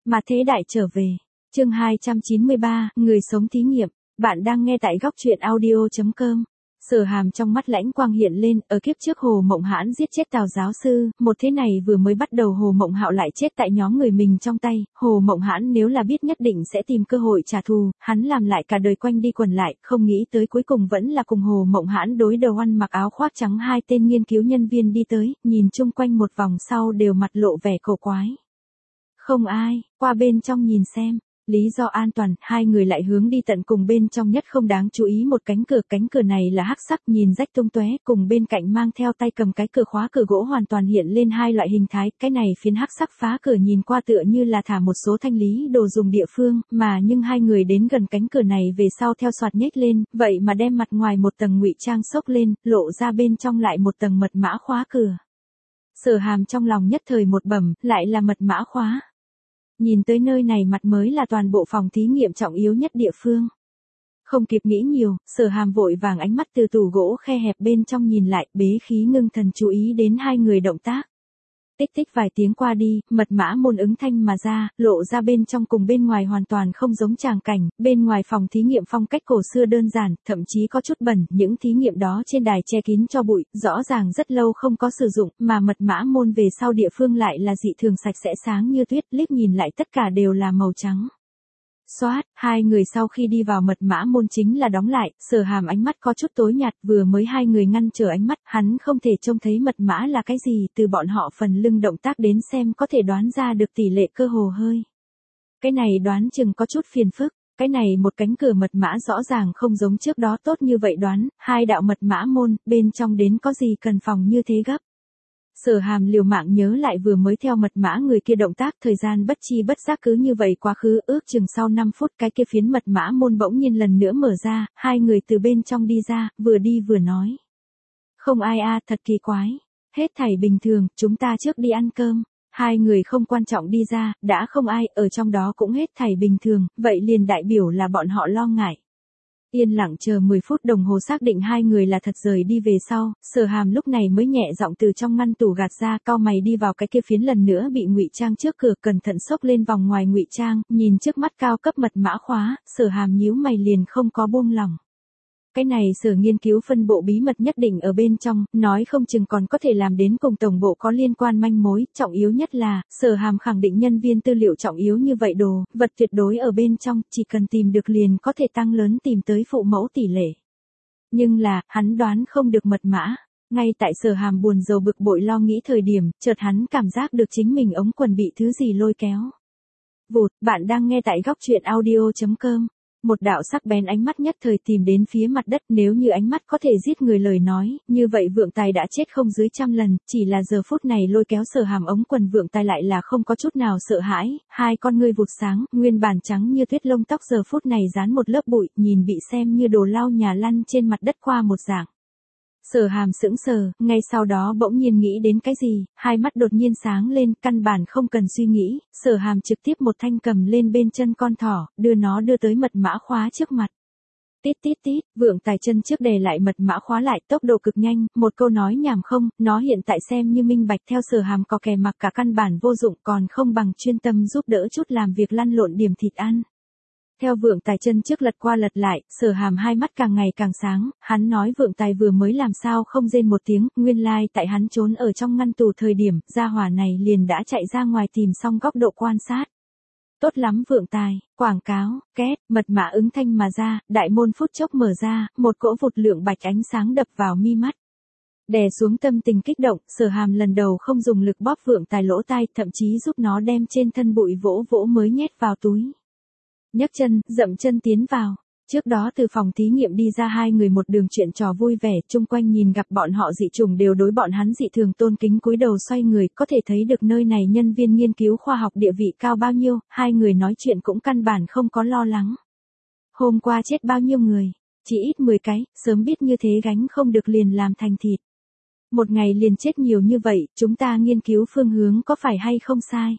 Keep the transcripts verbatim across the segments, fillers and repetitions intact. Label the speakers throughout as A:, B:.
A: Mà thế đại trở về. Chương hai trăm chín mươi ba, người sống thí nghiệm. Bạn đang nghe tại góc truyện audio chấm com. Sở Hàm trong mắt lãnh quang hiện lên, ở kiếp trước Hồ Mộng Hãn giết chết Tào giáo sư, một thế này vừa mới bắt đầu Hồ Mộng Hạo lại chết tại nhóm người mình trong tay, Hồ Mộng Hãn nếu là biết nhất định sẽ tìm cơ hội trả thù, hắn làm lại cả đời quanh đi quẩn lại, không nghĩ tới cuối cùng vẫn là cùng Hồ Mộng Hãn đối đầu ăn mặc áo khoác trắng hai tên nghiên cứu nhân viên đi tới, nhìn chung quanh một vòng sau đều mặt lộ vẻ cổ quái. Không ai, qua bên trong nhìn xem. Lý do an toàn, hai người lại hướng đi tận cùng bên trong nhất không đáng chú ý một cánh cửa, cánh cửa này là hắc sắc nhìn rách tung tóe, cùng bên cạnh mang theo tay cầm cái cửa khóa cửa gỗ hoàn toàn hiện lên hai loại hình thái, cái này phiến hắc sắc phá cửa nhìn qua tựa như là thả một số thanh lý đồ dùng địa phương, mà nhưng hai người đến gần cánh cửa này về sau theo soạt nhếch lên, vậy mà đem mặt ngoài một tầng ngụy trang xốc lên, lộ ra bên trong lại một tầng mật mã khóa cửa. Sở Hàm trong lòng nhất thời một bẩm, lại là mật mã khóa. Nhìn tới nơi này mặt mới là toàn bộ phòng thí nghiệm trọng yếu nhất địa phương. Không kịp nghĩ nhiều, Sở Hàm vội vàng ánh mắt từ tủ gỗ khe hẹp bên trong nhìn lại, bế khí ngưng thần chú ý đến hai người động tác. Tích tích vài tiếng qua đi, mật mã môn ứng thanh mà ra, lộ ra bên trong cùng bên ngoài hoàn toàn không giống tràng cảnh, bên ngoài phòng thí nghiệm phong cách cổ xưa đơn giản, thậm chí có chút bẩn, những thí nghiệm đó trên đài che kín cho bụi, rõ ràng rất lâu không có sử dụng, mà mật mã môn về sau địa phương lại là dị thường sạch sẽ sáng như tuyết, liếc nhìn lại tất cả đều là màu trắng. Xoát, hai người sau khi đi vào mật mã môn chính là đóng lại, Sở Hàm ánh mắt có chút tối nhạt, vừa mới hai người ngăn trở ánh mắt, hắn không thể trông thấy mật mã là cái gì, từ bọn họ phần lưng động tác đến xem có thể đoán ra được tỷ lệ cơ hồ hơi. Cái này đoán chừng có chút phiền phức, cái này một cánh cửa mật mã rõ ràng không giống trước đó tốt như vậy đoán, hai đạo mật mã môn, bên trong đến có gì cần phòng như thế gấp. Sở Hàm liều mạng nhớ lại vừa mới theo mật mã người kia động tác, thời gian bất chi bất giác cứ như vậy quá khứ, ước chừng sau năm phút cái kia phiến mật mã môn bỗng nhiên lần nữa mở ra, hai người từ bên trong đi ra, vừa đi vừa nói. Không ai a, thật kỳ quái. Hết thảy bình thường, chúng ta trước đi ăn cơm. Hai người không quan trọng đi ra, đã không ai, ở trong đó cũng hết thảy bình thường, vậy liền đại biểu là bọn họ lo ngại. Yên lặng chờ mười phút đồng hồ xác định hai người là thật rời đi về sau, Sở Hàm lúc này mới nhẹ giọng từ trong ngăn tủ gạt ra, cau mày đi vào cái kia phiến lần nữa bị ngụy trang trước cửa, cẩn thận xốc lên vòng ngoài ngụy trang, nhìn trước mắt cao cấp mật mã khóa, Sở Hàm nhíu mày liền không có buông lỏng. Cái này Sở nghiên cứu phân bộ bí mật nhất định ở bên trong, nói không chừng còn có thể làm đến cùng tổng bộ có liên quan manh mối, trọng yếu nhất là, Sở Hàm khẳng định nhân viên tư liệu trọng yếu như vậy đồ, vật tuyệt đối ở bên trong, chỉ cần tìm được liền có thể tăng lớn tìm tới phụ mẫu tỷ lệ. Nhưng là, hắn đoán không được mật mã. Ngay tại Sở Hàm buồn rầu bực bội lo nghĩ thời điểm, chợt hắn cảm giác được chính mình ống quần bị thứ gì lôi kéo. Vụt, bạn đang nghe tại góc truyện audio chấm com. Một đạo sắc bén ánh mắt nhất thời tìm đến phía mặt đất, nếu như ánh mắt có thể giết người lời nói, như vậy Vượng Tài đã chết không dưới trăm lần, chỉ là giờ phút này lôi kéo Sở Hàm ống quần Vượng Tài lại là không có chút nào sợ hãi, hai con ngươi vụt sáng, nguyên bản trắng như tuyết lông tóc giờ phút này dán một lớp bụi, nhìn bị xem như đồ lau nhà lăn trên mặt đất qua một dạng. Sở Hàm sững sờ, ngay sau đó bỗng nhiên nghĩ đến cái gì, hai mắt đột nhiên sáng lên, căn bản không cần suy nghĩ, Sở Hàm trực tiếp một thanh cầm lên bên chân con thỏ, đưa nó đưa tới mật mã khóa trước mặt. Tít tít tít, Vượng Tài chân trước đè lại mật mã khóa lại, tốc độ cực nhanh, một câu nói nhảm không, nó hiện tại xem như minh bạch theo Sở Hàm có kè mặc cả căn bản vô dụng, còn không bằng chuyên tâm giúp đỡ chút làm việc lăn lộn điểm thịt ăn. Theo Vượng Tài chân trước lật qua lật lại, Sở Hàm hai mắt càng ngày càng sáng, hắn nói Vượng Tài vừa mới làm sao không rên một tiếng, nguyên lai like tại hắn trốn ở trong ngăn tủ thời điểm, gia hỏa này liền đã chạy ra ngoài tìm xong góc độ quan sát. Tốt lắm Vượng Tài, quảng cáo, két, mật mã ứng thanh mà ra, đại môn phút chốc mở ra, một cỗ vụt lượng bạch ánh sáng đập vào mi mắt. Đè xuống tâm tình kích động, Sở Hàm lần đầu không dùng lực bóp Vượng Tài lỗ tai, thậm chí giúp nó đem trên thân bụi vỗ vỗ mới nhét vào túi. Nhấc chân, dậm chân tiến vào. Trước đó từ phòng thí nghiệm đi ra hai người một đường chuyện trò vui vẻ, chung quanh nhìn gặp bọn họ dị trùng đều đối bọn hắn dị thường tôn kính cúi đầu xoay người, có thể thấy được nơi này nhân viên nghiên cứu khoa học địa vị cao bao nhiêu, hai người nói chuyện cũng căn bản không có lo lắng. Hôm qua chết bao nhiêu người, chỉ ít mười cái, sớm biết như thế gánh không được liền làm thành thịt. Một ngày liền chết nhiều như vậy, chúng ta nghiên cứu phương hướng có phải hay không sai?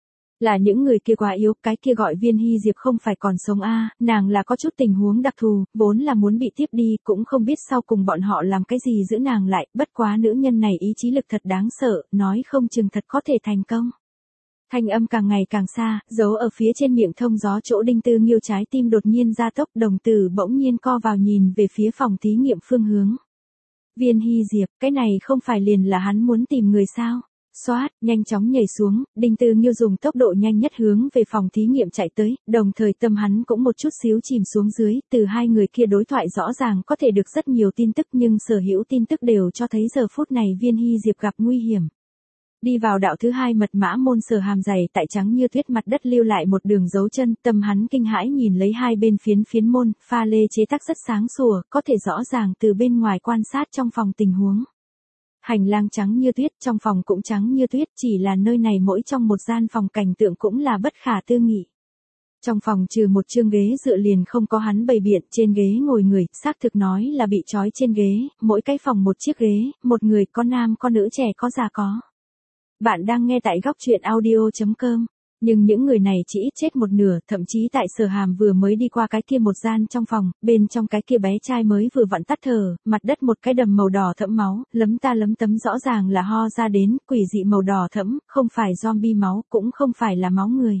A: Là những người kia quá yếu, cái kia gọi Viên Hy Diệp không phải còn sống a, à, nàng là có chút tình huống đặc thù, vốn là muốn bị tiếp đi, cũng không biết sau cùng bọn họ làm cái gì giữ nàng lại, bất quá nữ nhân này ý chí lực thật đáng sợ, nói không chừng thật có thể thành công. Thanh âm càng ngày càng xa, giấu ở phía trên miệng thông gió chỗ Đinh Tư Nghiêu trái tim đột nhiên gia tốc, đồng tử bỗng nhiên co vào nhìn về phía phòng thí nghiệm phương hướng. Viên Hy Diệp, cái này không phải liền là hắn muốn tìm người sao? Xoát, nhanh chóng nhảy xuống, Đinh Tư Nghiêu dùng tốc độ nhanh nhất hướng về phòng thí nghiệm chạy tới, đồng thời tâm hắn cũng một chút xíu chìm xuống dưới, từ hai người kia đối thoại rõ ràng có thể được rất nhiều tin tức nhưng sở hữu tin tức đều cho thấy giờ phút này Viên Hy Diệp gặp nguy hiểm. Đi vào đạo thứ hai mật mã môn, Sở Hàm dày tại trắng như tuyết mặt đất lưu lại một đường dấu chân, tâm hắn kinh hãi nhìn lấy hai bên phiến phiến môn, pha lê chế tác rất sáng sủa, có thể rõ ràng từ bên ngoài quan sát trong phòng tình huống. Hành lang trắng như tuyết, trong phòng cũng trắng như tuyết, chỉ là nơi này mỗi trong một gian phòng cảnh tượng cũng là bất khả tư nghị. Trong phòng trừ một chương ghế dựa liền không có hắn bày biện, trên ghế ngồi người, xác thực nói là bị trói trên ghế, mỗi cái phòng một chiếc ghế, một người, có nam có nữ, trẻ có già có. Bạn đang nghe tại góc truyện audio chấm com. Nhưng những người này chỉ ít chết một nửa, thậm chí tại Sở Hàm vừa mới đi qua cái kia một gian trong phòng, bên trong cái kia bé trai mới vừa vặn tắt thở, mặt đất một cái đầm màu đỏ thẫm máu, lấm ta lấm tấm rõ ràng là ho ra đến, quỷ dị màu đỏ thẫm, không phải zombie máu, cũng không phải là máu người.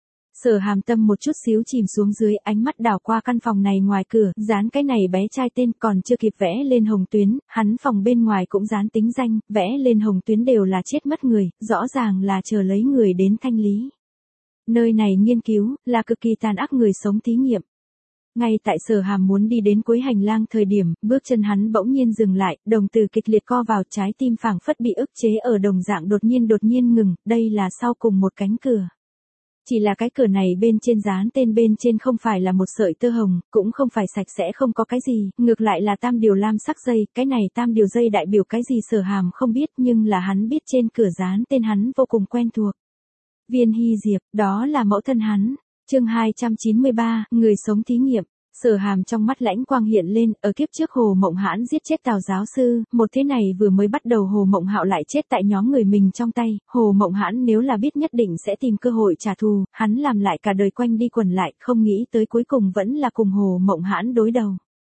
A: Sở Hàm tâm một chút xíu chìm xuống dưới, ánh mắt đảo qua căn phòng này, ngoài cửa, dán cái này bé trai tên, còn chưa kịp vẽ lên hồng tuyến, hắn phòng bên ngoài cũng dán tính danh, vẽ lên hồng tuyến đều là chết mất người, rõ ràng là chờ lấy người đến thanh lý. Nơi này nghiên cứu, là cực kỳ tàn ác người sống thí nghiệm. Ngay tại Sở Hàm muốn đi đến cuối hành lang thời điểm, bước chân hắn bỗng nhiên dừng lại, đồng tử kịch liệt co vào, trái tim phảng phất bị ức chế ở đồng dạng đột nhiên đột nhiên ngừng, đây là sau cùng một cánh cửa. Chỉ là cái cửa này bên trên dán tên, bên trên không phải là một sợi tơ hồng, cũng không phải sạch sẽ không có cái gì, ngược lại là tam điều lam sắc dây, cái này tam điều dây đại biểu cái gì Sở Hàm không biết, nhưng là hắn biết trên cửa dán tên hắn vô cùng quen thuộc. Viên Hy Diệp, đó là mẫu thân hắn. Chương hai trăm chín mươi ba, người sống thí nghiệm. Sở Hàm trong mắt lãnh quang hiện lên, ở kiếp trước Hồ Mộng Hãn giết chết Tào giáo sư, một thế này vừa mới bắt đầu Hồ Mộng Hạo lại chết tại nhóm người mình trong tay, Hồ Mộng Hãn nếu là biết nhất định sẽ tìm cơ hội trả thù, hắn làm lại cả đời quanh đi quẩn lại, không nghĩ tới cuối cùng vẫn là cùng Hồ Mộng Hãn đối đầu.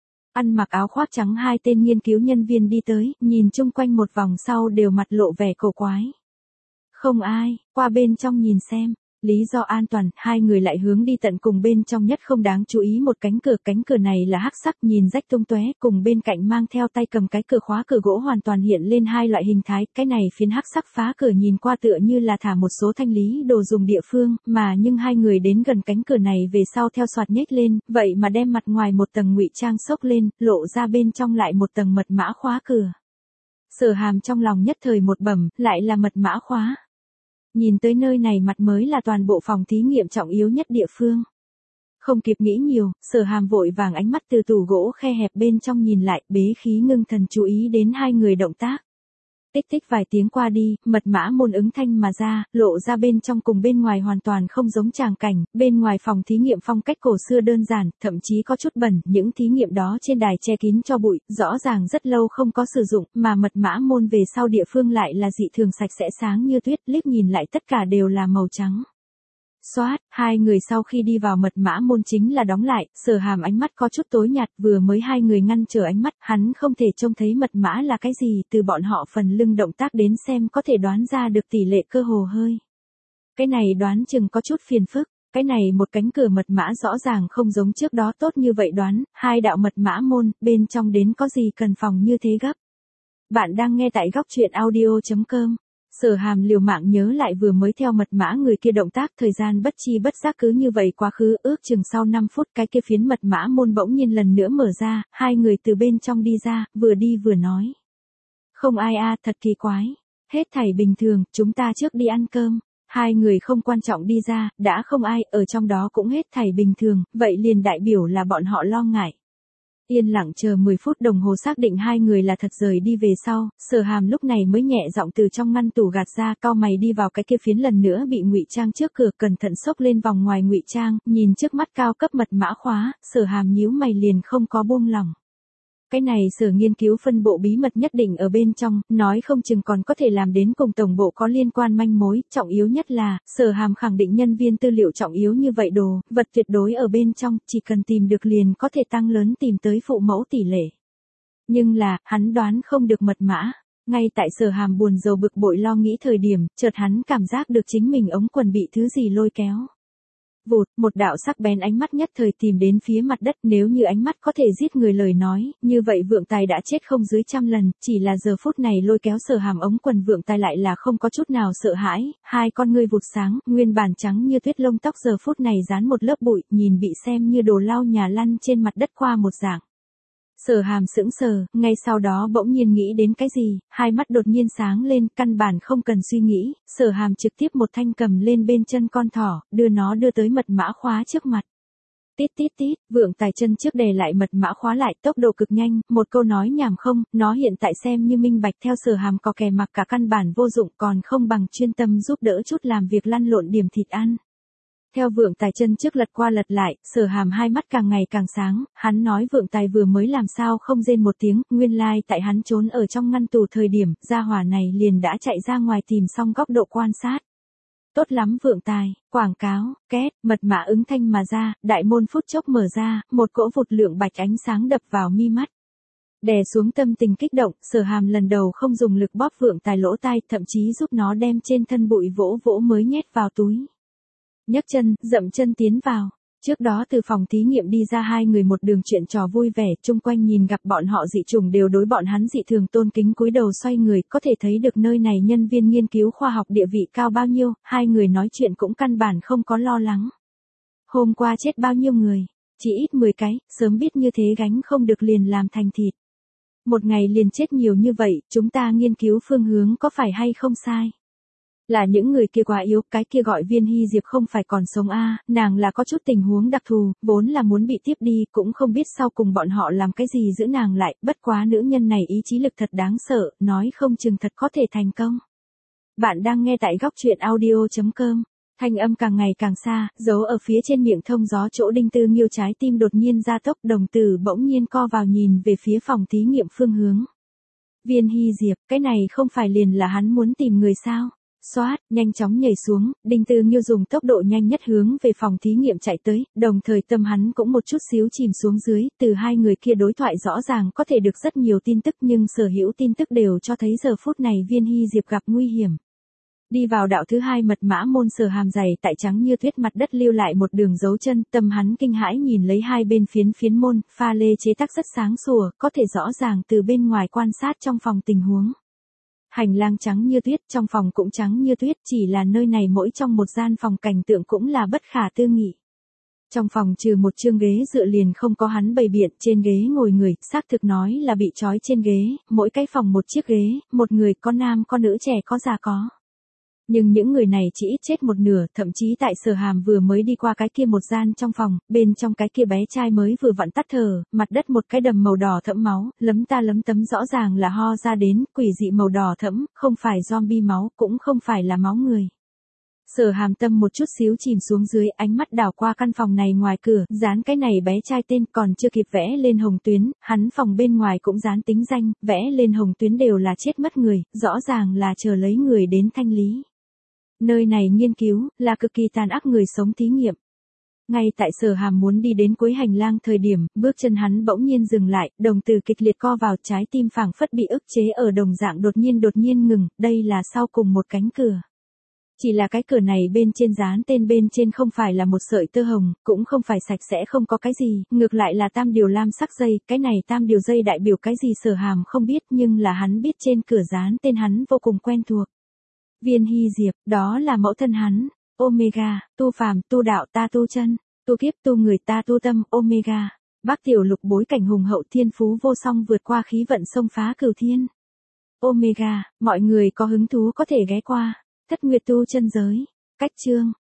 A: Ăn mặc áo khoác trắng hai tên nghiên cứu nhân viên đi tới, nhìn chung quanh một vòng sau đều mặt lộ vẻ cổ quái. Không ai, qua bên trong nhìn xem. Lý do an toàn, hai người lại hướng đi tận cùng bên trong nhất không đáng chú ý một cánh cửa, cánh cửa này là hắc sắc, nhìn rách tung tóe, cùng bên cạnh mang theo tay cầm cái cửa khóa cửa gỗ hoàn toàn hiện lên hai loại hình thái, cái này phiến hắc sắc phá cửa nhìn qua tựa như là thả một số thanh lý đồ dùng địa phương, mà nhưng hai người đến gần cánh cửa này về sau theo soạt nhếch lên, vậy mà đem mặt ngoài một tầng ngụy trang xốc lên, lộ ra bên trong lại một tầng mật mã khóa cửa. Sở Hàm trong lòng nhất thời một bẩm, lại là mật mã khóa. Nhìn tới nơi này mặt mới là toàn bộ phòng thí nghiệm trọng yếu nhất địa phương. Không kịp nghĩ nhiều, Sở Hàm vội vàng ánh mắt từ tủ gỗ khe hẹp bên trong nhìn lại, bế khí ngưng thần chú ý đến hai người động tác. Tích tích vài tiếng qua đi, mật mã môn ứng thanh mà ra, lộ ra bên trong cùng bên ngoài hoàn toàn không giống tràng cảnh, bên ngoài phòng thí nghiệm phong cách cổ xưa đơn giản, thậm chí có chút bẩn, những thí nghiệm đó trên đài che kín cho bụi, rõ ràng rất lâu không có sử dụng, mà mật mã môn về sau địa phương lại là dị thường sạch sẽ sáng như tuyết, liếc nhìn lại tất cả đều là màu trắng. Xoát, hai người sau khi đi vào mật mã môn chính là đóng lại, Sở Hàm ánh mắt có chút tối nhạt, vừa mới hai người ngăn trở ánh mắt, hắn không thể trông thấy mật mã là cái gì, từ bọn họ phần lưng động tác đến xem có thể đoán ra được tỷ lệ cơ hồ hơi. Cái này đoán chừng có chút phiền phức, cái này một cánh cửa mật mã rõ ràng không giống trước đó tốt như vậy đoán, hai đạo mật mã môn, bên trong đến có gì cần phòng như thế gấp. Bạn đang nghe tại góc truyện audio chấm com. Sở Hàm liều mạng nhớ lại vừa mới theo mật mã người kia động tác, thời gian bất chi bất giác cứ như vậy quá khứ, ước chừng sau năm phút cái kia phiến mật mã môn bỗng nhiên lần nữa mở ra, hai người từ bên trong đi ra, vừa đi vừa nói. Không ai a, thật kỳ quái. Hết thảy bình thường, chúng ta trước đi ăn cơm. Hai người không quan trọng đi ra, đã không ai, ở trong đó cũng hết thảy bình thường, vậy liền đại biểu là bọn họ lo ngại. Yên lặng chờ mười phút đồng hồ xác định hai người là thật rời đi về sau, Sở Hàm lúc này mới nhẹ giọng từ trong ngăn tủ gạt ra, cau mày đi vào cái kia phiến lần nữa bị ngụy trang trước cửa, cẩn thận xốc lên vòng ngoài ngụy trang, nhìn trước mắt cao cấp mật mã khóa, Sở Hàm nhíu mày liền không có buông lỏng. Cái này Sở nghiên cứu phân bộ bí mật nhất định ở bên trong, nói không chừng còn có thể làm đến cùng tổng bộ có liên quan manh mối, trọng yếu nhất là, Sở Hàm khẳng định nhân viên tư liệu trọng yếu như vậy đồ, vật tuyệt đối ở bên trong, chỉ cần tìm được liền có thể tăng lớn tìm tới phụ mẫu tỷ lệ. Nhưng là, hắn đoán không được mật mã. Ngay tại Sở Hàm buồn rầu bực bội lo nghĩ thời điểm, chợt hắn cảm giác được chính mình ống quần bị thứ gì lôi kéo. Vụt, một đạo sắc bén ánh mắt nhất thời tìm đến phía mặt đất, nếu như ánh mắt có thể giết người lời nói, như vậy Vượng Tài đã chết không dưới trăm lần, chỉ là giờ phút này lôi kéo Sở Hàm ống quần Vượng Tài lại là không có chút nào sợ hãi, hai con ngươi vụt sáng, nguyên bản trắng như tuyết lông tóc giờ phút này dán một lớp bụi, nhìn bị xem như đồ lau nhà lăn trên mặt đất qua một dạng. Sở Hàm sững sờ, ngay sau đó bỗng nhiên nghĩ đến cái gì, hai mắt đột nhiên sáng lên, căn bản không cần suy nghĩ, Sở Hàm trực tiếp một thanh cầm lên bên chân con thỏ, đưa nó đưa tới mật mã khóa trước mặt. Tít tít tít, Vượng Tài chân trước đè lại mật mã khóa lại, tốc độ cực nhanh, một câu nói nhảm không, nó hiện tại xem như minh bạch theo Sở Hàm có kè mặc cả căn bản vô dụng, còn không bằng chuyên tâm giúp đỡ chút làm việc lăn lộn điểm thịt ăn. Theo Vượng Tài chân trước lật qua lật lại, Sở Hàm hai mắt càng ngày càng sáng, hắn nói Vượng Tài vừa mới làm sao không rên một tiếng, nguyên lai like tại hắn trốn ở trong ngăn tù thời điểm, gia hỏa này liền đã chạy ra ngoài tìm xong góc độ quan sát. Tốt lắm Vượng Tài, quảng cáo, két, mật mã ứng thanh mà ra, đại môn phút chốc mở ra, một cỗ vụt lượng bạch ánh sáng đập vào mi mắt. Đè xuống tâm tình kích động, Sở Hàm lần đầu không dùng lực bóp Vượng Tài lỗ tai, thậm chí giúp nó đem trên thân bụi vỗ vỗ mới nhét vào túi. Nhấc chân, dậm chân tiến vào. Trước đó từ phòng thí nghiệm đi ra hai người một đường chuyện trò vui vẻ, chung quanh nhìn gặp bọn họ dị trùng đều đối bọn hắn dị thường tôn kính cúi đầu xoay người, có thể thấy được nơi này nhân viên nghiên cứu khoa học địa vị cao bao nhiêu, hai người nói chuyện cũng căn bản không có lo lắng. Hôm qua chết bao nhiêu người, chỉ ít mười cái, sớm biết như thế gánh không được liền làm thành thịt. Một ngày liền chết nhiều như vậy, chúng ta nghiên cứu phương hướng có phải hay không sai? Là những người kia quá yếu, cái kia gọi Viên Hy Diệp không phải còn sống a, à, nàng là có chút tình huống đặc thù, vốn là muốn bị tiếp đi, cũng không biết sau cùng bọn họ làm cái gì giữ nàng lại, bất quá nữ nhân này ý chí lực thật đáng sợ, nói không chừng thật có thể thành công. Bạn đang nghe tại góc truyện audio chấm com, thanh âm càng ngày càng xa, giấu ở phía trên miệng thông gió chỗ Đinh Tư Nghiêu trái tim đột nhiên gia tốc, đồng tử bỗng nhiên co vào nhìn về phía phòng thí nghiệm phương hướng. Viên Hy Diệp, cái này không phải liền là hắn muốn tìm người sao? Xoát, nhanh chóng nhảy xuống, Đinh Tư Nghiêu dùng tốc độ nhanh nhất hướng về phòng thí nghiệm chạy tới, đồng thời tâm hắn cũng một chút xíu chìm xuống dưới, từ hai người kia đối thoại rõ ràng có thể được rất nhiều tin tức nhưng sở hữu tin tức đều cho thấy giờ phút này Viên Hy Diệp gặp nguy hiểm. Đi vào đạo thứ hai mật mã môn, Sở Hàm dày tại trắng như tuyết mặt đất lưu lại một đường dấu chân, tâm hắn kinh hãi nhìn lấy hai bên phiến phiến môn, pha lê chế tác rất sáng sủa, có thể rõ ràng từ bên ngoài quan sát trong phòng tình huống. Hành lang trắng như tuyết, trong phòng cũng trắng như tuyết, chỉ là nơi này mỗi trong một gian phòng cảnh tượng cũng là bất khả tư nghị. Trong phòng trừ một chương ghế dựa liền không có hắn bày biện, trên ghế ngồi người, xác thực nói là bị trói trên ghế, mỗi cái phòng một chiếc ghế, một người có nam có nữ trẻ có già có. Nhưng những người này chỉ ít chết một nửa, thậm chí tại Sở Hàm vừa mới đi qua cái kia một gian trong phòng, bên trong cái kia bé trai mới vừa vặn tắt thở, mặt đất một cái đầm màu đỏ thẫm máu, lấm ta lấm tấm rõ ràng là ho ra đến, quỷ dị màu đỏ thẫm, không phải zombie máu, cũng không phải là máu người. Sở Hàm tâm một chút xíu chìm xuống dưới, ánh mắt đảo qua căn phòng này ngoài cửa, dán cái này bé trai tên, còn chưa kịp vẽ lên hồng tuyến, hắn phòng bên ngoài cũng dán tính danh, vẽ lên hồng tuyến đều là chết mất người, rõ ràng là chờ lấy người đến thanh lý. Nơi này nghiên cứu, là cực kỳ tàn ác người sống thí nghiệm. Ngay tại Sở Hàm muốn đi đến cuối hành lang thời điểm, bước chân hắn bỗng nhiên dừng lại, đồng tử kịch liệt co vào, trái tim phảng phất bị ức chế ở đồng dạng đột nhiên đột nhiên ngừng, đây là sau cùng một cánh cửa. Chỉ là cái cửa này bên trên dán tên bên trên không phải là một sợi tơ hồng, cũng không phải sạch sẽ không có cái gì, ngược lại là tam điều lam sắc dây, cái này tam điều dây đại biểu cái gì Sở Hàm không biết nhưng là hắn biết trên cửa dán tên hắn vô cùng quen thuộc. Viên Hy Diệp, đó là mẫu thân hắn, Omega, tu phàm, tu đạo ta tu chân, tu kiếp tu người ta tu tâm, Omega. Bác Tiểu Lục bối cảnh hùng hậu thiên phú vô song vượt qua khí vận xông phá cửu thiên. Omega, mọi người có hứng thú có thể ghé qua. Thất Nguyệt tu chân giới. Cách chương.